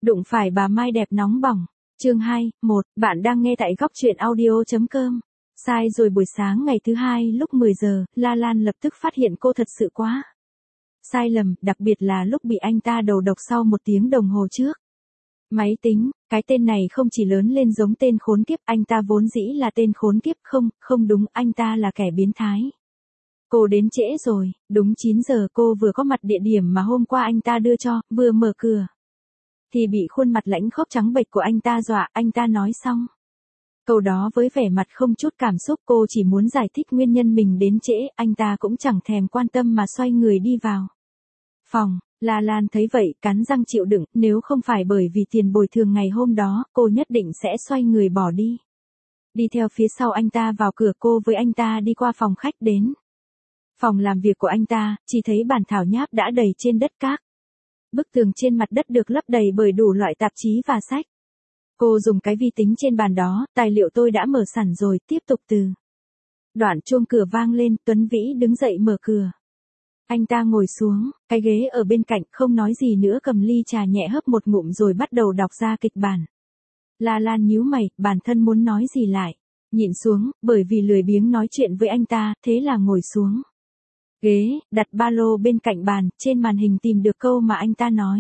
Đụng phải bà Mai đẹp nóng bỏng. Chương 2, 1, bạn đang nghe tại góc truyện audio.com. Sai rồi buổi sáng ngày thứ hai lúc 10 giờ, La Lan lập tức phát hiện cô thật sự quá sai lầm, đặc biệt là lúc bị anh ta đầu độc sau 1 tiếng đồng hồ trước. Máy tính, cái tên này không chỉ lớn lên giống tên khốn kiếp, anh ta vốn dĩ là tên khốn kiếp, không đúng, anh ta là kẻ biến thái. Cô đến trễ rồi, đúng 9 giờ cô vừa có mặt địa điểm mà hôm qua anh ta đưa cho, vừa mở cửa thì bị khuôn mặt lãnh khốc trắng bệch của anh ta dọa. Anh ta nói xong câu đó với vẻ mặt không chút cảm xúc, cô chỉ muốn giải thích nguyên nhân mình đến trễ, anh ta cũng chẳng thèm quan tâm mà xoay người đi vào phòng. La Lan thấy vậy cắn răng chịu đựng, nếu không phải bởi vì tiền bồi thường ngày hôm đó, cô nhất định sẽ xoay người bỏ đi. Đi theo phía sau anh ta vào cửa, cô với anh ta đi qua phòng khách đến phòng làm việc của anh ta, chỉ thấy bàn thảo nháp đã đầy trên đất cát. Bức tường trên mặt đất được lấp đầy bởi đủ loại tạp chí và sách. Cô dùng cái vi tính trên bàn đó, tài liệu tôi đã mở sẵn rồi, tiếp tục từ. Đoạn chuông cửa vang lên, Tuấn Vĩ đứng dậy mở cửa. Anh ta ngồi xuống, cái ghế ở bên cạnh, không nói gì nữa, cầm ly trà nhẹ hớp một ngụm rồi bắt đầu đọc ra kịch bản. La Lan nhíu mày, bản thân muốn nói gì lại nhịn xuống, bởi vì lười biếng nói chuyện với anh ta, thế là ngồi xuống ghế, đặt ba lô bên cạnh bàn, trên màn hình tìm được câu mà anh ta nói.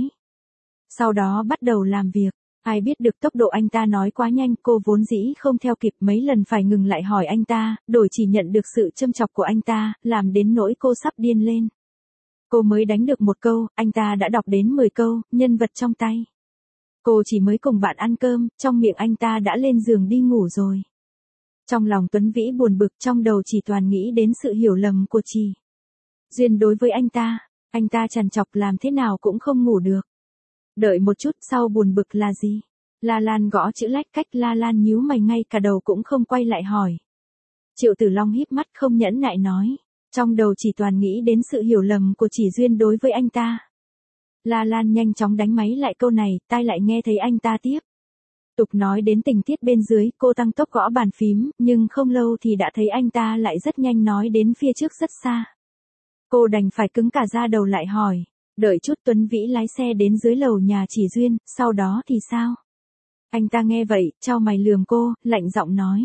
Sau đó bắt đầu làm việc. Ai biết được tốc độ anh ta nói quá nhanh, cô vốn dĩ không theo kịp, mấy lần phải ngừng lại hỏi anh ta, đổi chỉ nhận được sự châm chọc của anh ta, làm đến nỗi cô sắp điên lên. Cô mới đánh được 1 câu, anh ta đã đọc đến 10 câu, nhân vật trong tay. Cô chỉ mới cùng bạn ăn cơm, trong miệng anh ta đã lên giường đi ngủ rồi. Trong lòng Tuấn Vĩ buồn bực, trong đầu chỉ toàn nghĩ đến sự hiểu lầm của chị Duyên đối với anh ta trằn trọc làm thế nào cũng không ngủ được. Đợi một chút, sau buồn bực là gì? La Lan gõ chữ lách cách, La Lan nhíu mày ngay cả đầu cũng không quay lại hỏi. Triệu Tử Long híp mắt không nhẫn nại nói. Trong đầu chỉ toàn nghĩ đến sự hiểu lầm của chị Duyên đối với anh ta. La Lan nhanh chóng đánh máy lại câu này, tai lại nghe thấy anh ta tiếp tục nói đến tình tiết bên dưới, cô tăng tốc gõ bàn phím, nhưng không lâu thì đã thấy anh ta lại rất nhanh nói đến phía trước rất xa. Cô đành phải cứng cả da đầu lại hỏi. Đợi chút, Tuấn Vĩ lái xe đến dưới lầu nhà chị Duyên, sau đó thì sao? Anh ta nghe vậy, chau mày lườm cô, lạnh giọng nói.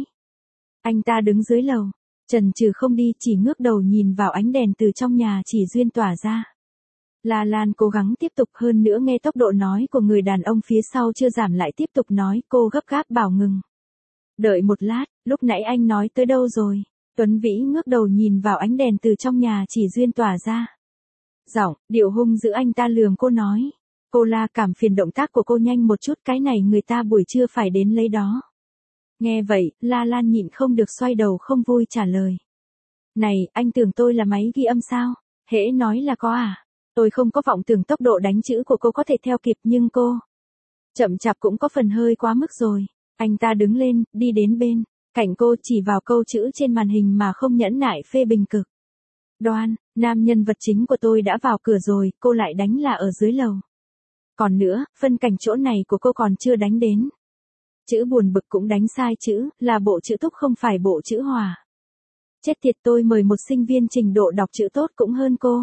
Anh ta đứng dưới lầu, chần chừ không đi, chỉ ngước đầu nhìn vào ánh đèn từ trong nhà chị Duyên tỏa ra. La Lan cố gắng tiếp tục, hơn nữa nghe tốc độ nói của người đàn ông phía sau chưa giảm lại tiếp tục nói, cô gấp gáp bảo ngừng. Đợi một lát, lúc nãy anh nói tới đâu rồi? Tuấn Vĩ ngước đầu nhìn vào ánh đèn từ trong nhà chị Duyên tỏa ra. Giọng, điệu hung dữ anh ta lườm cô nói. Cô La cảm phiền động tác của cô nhanh một chút, cái này người ta buổi trưa phải đến lấy đó. Nghe vậy, La Lan nhịn không được xoay đầu không vui trả lời. Này, anh tưởng tôi là máy ghi âm sao? Hễ nói là có à? Tôi không có vọng tưởng tốc độ đánh chữ của cô có thể theo kịp, nhưng cô chậm chạp cũng có phần hơi quá mức rồi. Anh ta đứng lên, đi đến bên cạnh cô, chỉ vào câu chữ trên màn hình mà không nhẫn nại phê bình cực đoan. Nam nhân vật chính của tôi đã vào cửa rồi, cô lại đánh là ở dưới lầu. Còn nữa, phân cảnh chỗ này của cô còn chưa đánh đến. Chữ buồn bực cũng đánh sai chữ, là bộ chữ túc không phải bộ chữ hòa. Chết tiệt, tôi mời một sinh viên trình độ đọc chữ tốt cũng hơn cô.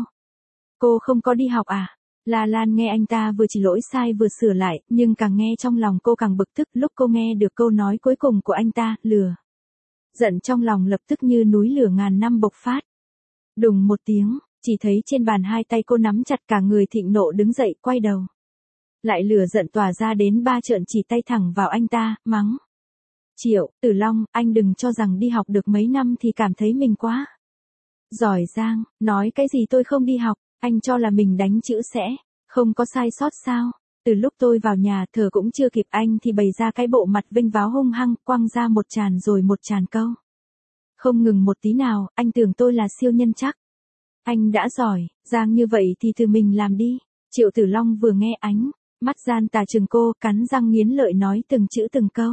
Cô không có đi học à? La Lan nghe anh ta vừa chỉ lỗi sai vừa sửa lại, nhưng càng nghe trong lòng cô càng bực tức. Lúc cô nghe được câu nói cuối cùng của anh ta, lừa giận trong lòng lập tức như núi lửa ngàn năm bộc phát. Đùng một tiếng, chỉ thấy trên bàn hai tay cô nắm chặt, cả người thịnh nộ đứng dậy, quay đầu. Lại lửa giận tỏa ra đến 3 trợn chỉ tay thẳng vào anh ta, mắng. Triệu Tử Long, anh đừng cho rằng đi học được mấy năm thì cảm thấy mình quá giỏi giang, nói cái gì tôi không đi học, anh cho là mình đánh chữ sẽ không có sai sót sao? Từ lúc tôi vào nhà thờ cũng chưa kịp anh thì bày ra cái bộ mặt vênh váo hung hăng, quăng ra một tràn rồi một tràn câu. Không ngừng một tí nào, anh tưởng tôi là siêu nhân chắc. Anh đã giỏi giang như vậy thì tự mình làm đi. Triệu Tử Long vừa nghe ánh mắt gian tà trừng cô, cắn răng nghiến lợi nói từng chữ từng câu.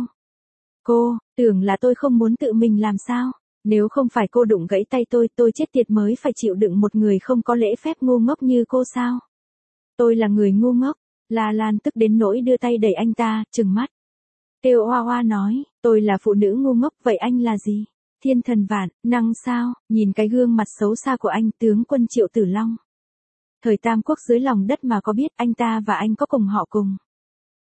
Cô, tưởng là tôi không muốn tự mình làm sao? Nếu không phải cô đụng gãy tay tôi chết tiệt mới phải chịu đựng một người không có lễ phép ngu ngốc như cô sao? Tôi là người ngu ngốc. La Lan tức đến nỗi đưa tay đẩy anh ta, trừng mắt. Kêu oa oa nói, tôi là phụ nữ ngu ngốc, vậy anh là gì? Thiên thần vạn năng sao? Nhìn cái gương mặt xấu xa của anh, tướng quân Triệu Tử Long. Thời Tam Quốc dưới lòng đất mà có biết, anh ta và anh có cùng họ cùng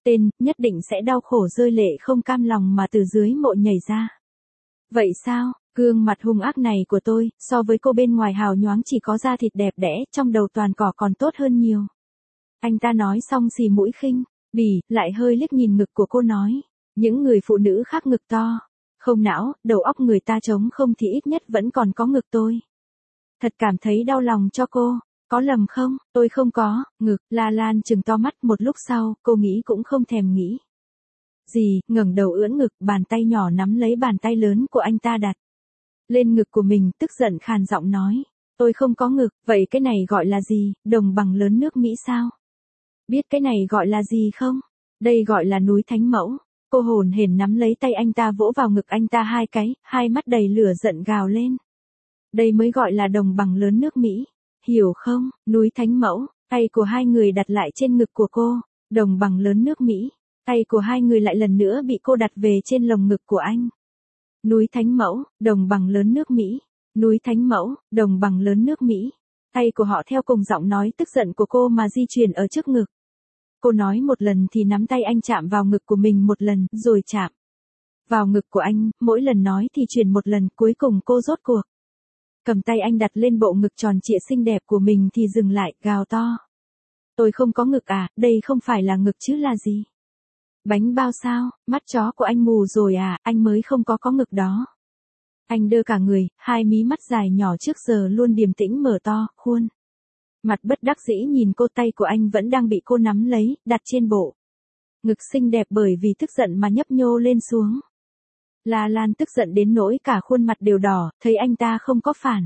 Tên, nhất định sẽ đau khổ rơi lệ không cam lòng mà từ dưới mộ nhảy ra. Vậy sao, gương mặt hung ác này của tôi, so với cô bên ngoài hào nhoáng chỉ có da thịt đẹp đẽ, trong đầu toàn cỏ còn tốt hơn nhiều. Anh ta nói xong xì mũi khinh, bỉ, lại hơi liếc nhìn ngực của cô nói. Những người phụ nữ khác ngực to, không não, đầu óc người ta trống không thì ít nhất vẫn còn có ngực tôi. Thật cảm thấy đau lòng cho cô, có lầm không, tôi không có, ngực, La Lan trừng to mắt một lúc sau, cô nghĩ cũng không thèm nghĩ. Gì, ngẩng đầu ưỡn ngực, bàn tay nhỏ nắm lấy bàn tay lớn của anh ta đặt lên ngực của mình, tức giận khàn giọng nói. Tôi không có ngực, vậy cái này gọi là gì, đồng bằng lớn nước Mỹ sao? Biết cái này gọi là gì không? Đây gọi là núi Thánh Mẫu. Cô hồn hển nắm lấy tay anh ta vỗ vào ngực anh ta hai cái, hai mắt đầy lửa giận gào lên. Đây mới gọi là đồng bằng lớn nước Mỹ. Hiểu không, núi Thánh Mẫu, tay của hai người đặt lại trên ngực của cô, đồng bằng lớn nước Mỹ. Tay của hai người lại lần nữa bị cô đặt về trên lồng ngực của anh. Núi Thánh Mẫu, đồng bằng lớn nước Mỹ. Núi Thánh Mẫu, đồng bằng lớn nước Mỹ. Tay của họ theo cùng giọng nói tức giận của cô mà di chuyển ở trước ngực. Cô nói một lần thì nắm tay anh chạm vào ngực của mình một lần, rồi chạm vào ngực của anh, mỗi lần nói thì chuyển một lần, cuối cùng cô rốt cuộc cầm tay anh đặt lên bộ ngực tròn trịa xinh đẹp của mình thì dừng lại, gào to. Tôi không có ngực à, đây không phải là ngực chứ là gì? Bánh bao sao, mắt chó của anh mù rồi à, anh mới không có ngực đó. Anh đơ cả người, hai mí mắt dài nhỏ trước giờ luôn điềm tĩnh mở to, khuôn mặt bất đắc dĩ nhìn cô, tay của anh vẫn đang bị cô nắm lấy, đặt trên bộ ngực xinh đẹp bởi vì tức giận mà nhấp nhô lên xuống. La Lan tức giận đến nỗi cả khuôn mặt đều đỏ, thấy anh ta không có phản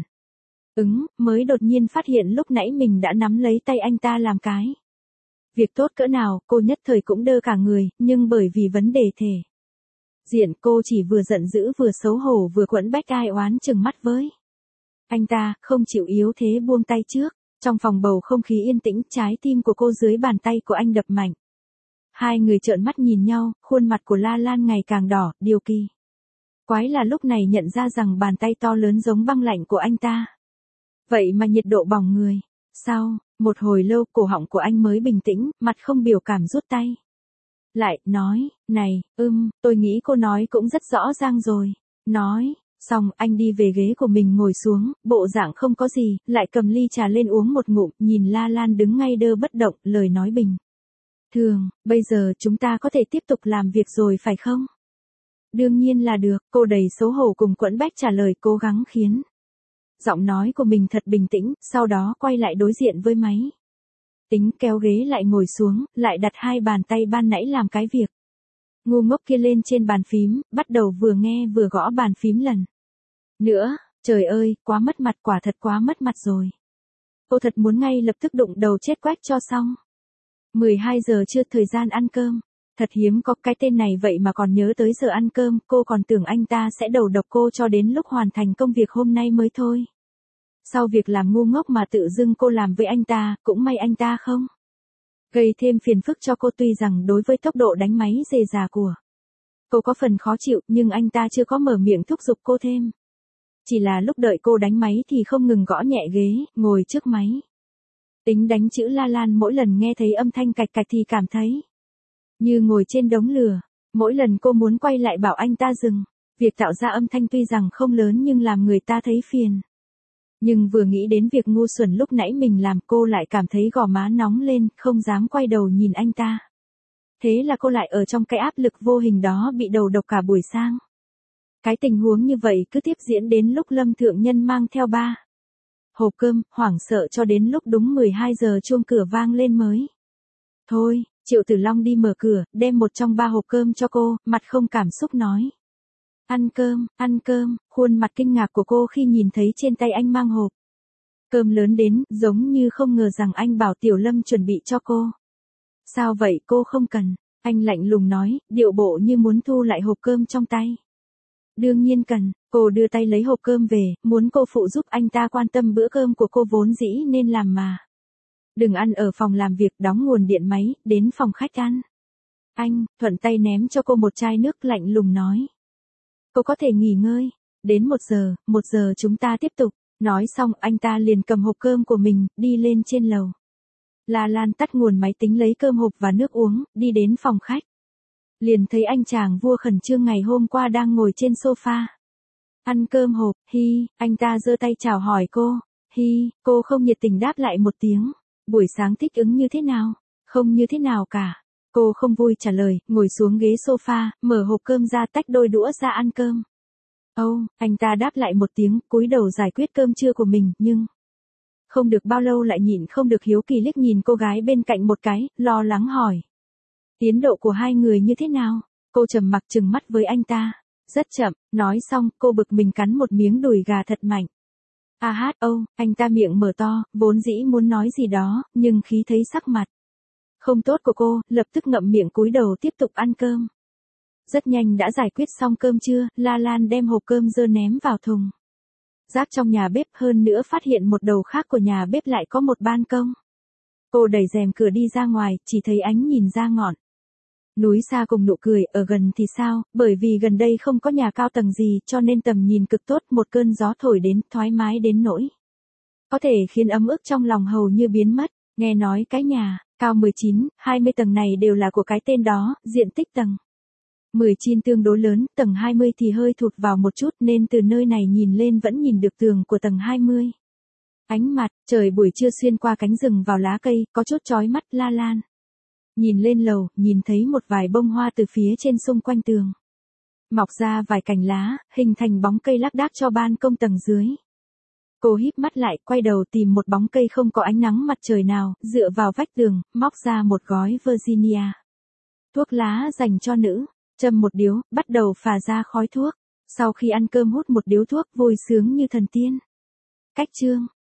mới đột nhiên phát hiện lúc nãy mình đã nắm lấy tay anh ta làm cái việc tốt cỡ nào, cô nhất thời cũng đơ cả người, nhưng bởi vì vấn đề thể diện cô chỉ vừa giận dữ vừa xấu hổ vừa quẫn bách ai oán chừng mắt với anh ta, không chịu yếu thế buông tay trước. Trong phòng bầu không khí yên tĩnh, trái tim của cô dưới bàn tay của anh đập mạnh. Hai người trợn mắt nhìn nhau, khuôn mặt của La Lan ngày càng đỏ, điều kỳ quái là lúc này nhận ra rằng bàn tay to lớn giống băng lạnh của anh ta. Vậy mà nhiệt độ bỏng người. Sau một hồi lâu cổ họng của anh mới bình tĩnh, mặt không biểu cảm rút tay lại, nói, này, tôi nghĩ cô nói cũng rất rõ ràng rồi. Nói, xong anh đi về ghế của mình ngồi xuống, bộ dạng không có gì, lại cầm ly trà lên uống một ngụm, nhìn La Lan đứng ngay đơ bất động, lời nói bình thường, bây giờ chúng ta có thể tiếp tục làm việc rồi phải không? Đương nhiên là được, cô đầy xấu hổ cùng quẫn bách trả lời, cố gắng khiến giọng nói của mình thật bình tĩnh, sau đó quay lại đối diện với máy tính, kéo ghế lại ngồi xuống, lại đặt hai bàn tay ban nãy làm cái việc ngu ngốc kia lên trên bàn phím, bắt đầu vừa nghe vừa gõ bàn phím lần nữa. Trời ơi, quá mất mặt, quả thật quá mất mặt rồi. Cô thật muốn ngay lập tức đụng đầu chết quách cho xong. 12 giờ chưa, thời gian ăn cơm. Thật hiếm có cái tên này vậy mà còn nhớ tới giờ ăn cơm, cô còn tưởng anh ta sẽ đầu độc cô cho đến lúc hoàn thành công việc hôm nay mới thôi. Sau việc làm ngu ngốc mà tự dưng cô làm với anh ta, cũng may anh ta không gây thêm phiền phức cho cô, tuy rằng đối với tốc độ đánh máy dề dà của cô có phần khó chịu, nhưng anh ta chưa có mở miệng thúc giục cô thêm. Chỉ là lúc đợi cô đánh máy thì không ngừng gõ nhẹ ghế, ngồi trước máy tính đánh chữ. La Lan mỗi lần nghe thấy âm thanh cạch cạch thì cảm thấy như ngồi trên đống lửa. Mỗi lần cô muốn quay lại bảo anh ta dừng. Việc tạo ra âm thanh tuy rằng không lớn nhưng làm người ta thấy phiền. Nhưng vừa nghĩ đến việc ngu xuẩn lúc nãy mình làm, cô lại cảm thấy gò má nóng lên, không dám quay đầu nhìn anh ta. Thế là cô lại ở trong cái áp lực vô hình đó bị đầu độc cả buổi sáng. Cái tình huống như vậy cứ tiếp diễn đến lúc Lâm Thượng Nhân mang theo 3 hộp cơm, hoảng sợ cho đến lúc đúng 12 giờ chuông cửa vang lên mới thôi. Triệu Tử Long đi mở cửa, đem một trong 3 hộp cơm cho cô, mặt không cảm xúc nói. Ăn cơm, khuôn mặt kinh ngạc của cô khi nhìn thấy trên tay anh mang hộp cơm lớn đến, giống như không ngờ rằng anh bảo Tiểu Lâm chuẩn bị cho cô. Sao vậy, cô không cần. Anh lạnh lùng nói, điệu bộ như muốn thu lại hộp cơm trong tay. Đương nhiên cần, cô đưa tay lấy hộp cơm về, muốn cô phụ giúp anh ta quan tâm bữa cơm của cô vốn dĩ nên làm mà. Đừng ăn ở phòng làm việc, đóng nguồn điện máy, đến phòng khách ăn. Anh, thuận tay ném cho cô một chai nước, lạnh lùng nói. Cô có thể nghỉ ngơi, đến 1 giờ chúng ta tiếp tục. Nói xong anh ta liền cầm hộp cơm của mình, đi lên trên lầu. La Lan tắt nguồn máy tính lấy cơm hộp và nước uống, đi đến phòng khách. Liền thấy anh chàng vua khẩn trương ngày hôm qua đang ngồi trên sofa. Ăn cơm hộp, hi, anh ta giơ tay chào hỏi cô. Hi, cô không nhiệt tình đáp lại một tiếng. Buổi sáng thích ứng như thế nào? Không như thế nào cả. Cô không vui trả lời, ngồi xuống ghế sofa, mở hộp cơm ra tách đôi đũa ra ăn cơm. Anh ta đáp lại một tiếng, cúi đầu giải quyết cơm trưa của mình, nhưng không được bao lâu lại nhịn không được hiếu kỳ liếc nhìn cô gái bên cạnh một cái, lo lắng hỏi. Tiến độ của hai người như thế nào? Cô trầm mặc trừng mắt với anh ta. Rất chậm, nói xong, cô bực mình cắn một miếng đùi gà thật mạnh. Anh ta miệng mở to, vốn dĩ muốn nói gì đó, nhưng khí thấy sắc mặt không tốt của cô, lập tức ngậm miệng cúi đầu tiếp tục ăn cơm. Rất nhanh đã giải quyết xong cơm trưa, La Lan đem hộp cơm dơ ném vào thùng rác trong nhà bếp, hơn nữa phát hiện một đầu khác của nhà bếp lại có một ban công. Cô đẩy rèm cửa đi ra ngoài, chỉ thấy ánh nhìn ra ngọn núi xa cùng nụ cười, ở gần thì sao, bởi vì gần đây không có nhà cao tầng gì cho nên tầm nhìn cực tốt, một cơn gió thổi đến, thoải mái đến nỗi có thể khiến ấm ức trong lòng hầu như biến mất. Nghe nói cái nhà cao 19, 20 tầng này đều là của cái tên đó, diện tích tầng 19 tương đối lớn, tầng 20 thì hơi thụt vào một chút nên từ nơi này nhìn lên vẫn nhìn được tường của tầng 20. Ánh mặt trời buổi trưa xuyên qua cánh rừng vào lá cây, có chút chói mắt. La Lan nhìn lên lầu, nhìn thấy một vài bông hoa từ phía trên xung quanh tường mọc ra vài cành lá, hình thành bóng cây lác đác cho ban công tầng dưới. Cô híp mắt lại, quay đầu tìm một bóng cây không có ánh nắng mặt trời nào, dựa vào vách tường, móc ra một gói Virginia thuốc lá dành cho nữ, châm một điếu, bắt đầu phả ra khói thuốc. Sau khi ăn cơm hút một điếu thuốc, vui sướng như thần tiên. Cách chương